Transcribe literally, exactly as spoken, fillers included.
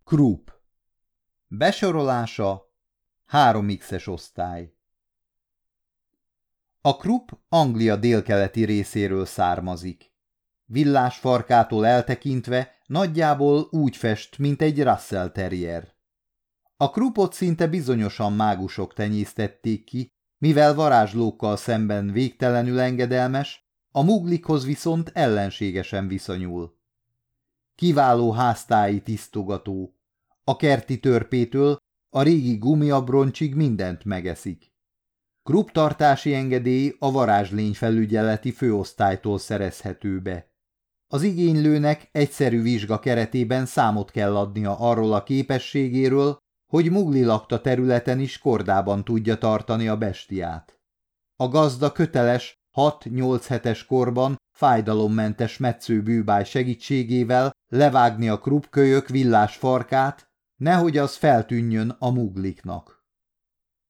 Krupp. Besorolása három iksz-es osztály. A Krupp Anglia délkeleti részéről származik. Villás farkától eltekintve nagyjából úgy fest, mint egy Russell terrier. A Kruppot szinte bizonyosan mágusok tenyésztették ki, mivel varázslókkal szemben végtelenül engedelmes, a Muglikhoz viszont ellenségesen viszonyul. Kiváló háztáji tisztogató. A kerti törpétől a régi gumiabroncsig mindent megeszik. Krupp tartási engedély a varázslényfelügyeleti főosztálytól szerezhető be. Az igénylőnek egyszerű vizsga keretében számot kell adnia arról a képességéről, hogy Mugli lakta területen is kordában tudja tartani a bestiát. A gazda köteles hat-nyolc hetes korban fájdalommentes metszőbűbáj segítségével levágni a Krupp kölyök villás farkát, nehogy az feltűnjön a Mugliknak.